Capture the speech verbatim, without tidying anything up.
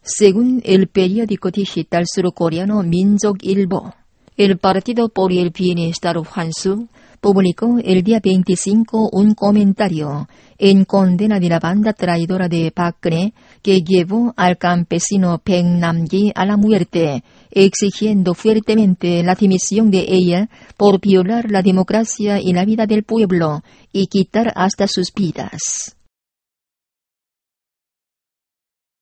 Según el periódico digital surcoreano Minjok-ilbo, el Partido por el Bienestar Hwang-soo publicó el día veinticinco un comentario en condena de la banda traidora de Park Geun-hye que llevó al campesino Baek Nam-gi a la muerte, exigiendo fuertemente la dimisión de ella por violar la democracia y la vida del pueblo y quitar hasta sus vidas.